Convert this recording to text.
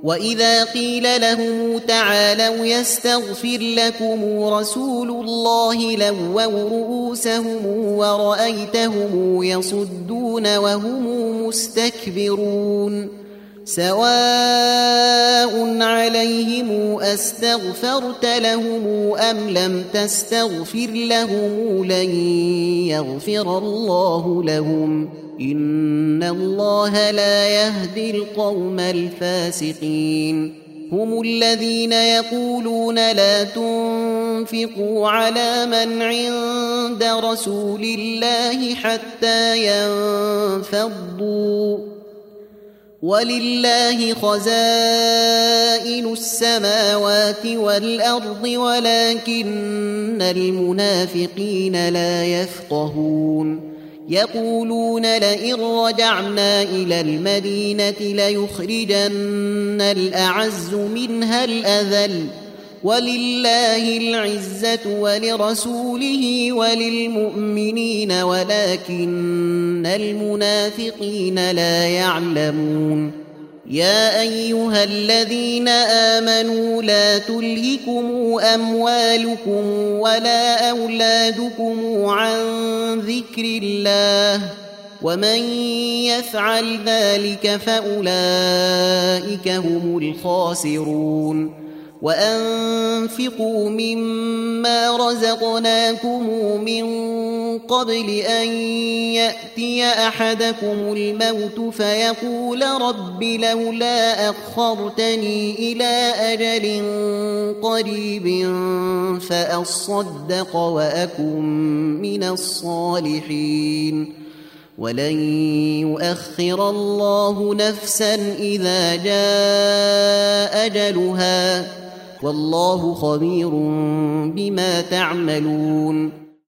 وإذا قيل لهم تعالوا يستغفر لكم رسول الله لووا رؤوسهم ورأيتهم يصدون وهم مستكبرون سواء عليهم أستغفرت لهم أم لم تستغفر لهم لن يغفر الله لهم إن الله لا يهدي القوم الفاسقين هم الذين يقولون لا تنفقوا على من عند رسول الله حتى ينفضوا ولله خزائن السماوات والأرض ولكن المنافقين لا يفقهون يقولون لئن رجعنا إلى المدينة ليخرجن الأعز منها الأذل ولله العزة ولرسوله وللمؤمنين ولكن المنافقين لا يعلمون يا أيها الذين آمنوا لا تلهكم أموالكم ولا أولادكم عن ذكر الله ومن يفعل ذلك فأولئك هم الخاسرون وأنفقوا مما رزقناكم من قبل أن يأتي أحدكم الموت فيقول رب لولا أخرتني إلى أجل قريب فأصدق وأكن من الصالحين ولن يؤخر الله نفسا إذا جاء أجلها والله خبير بما تعملون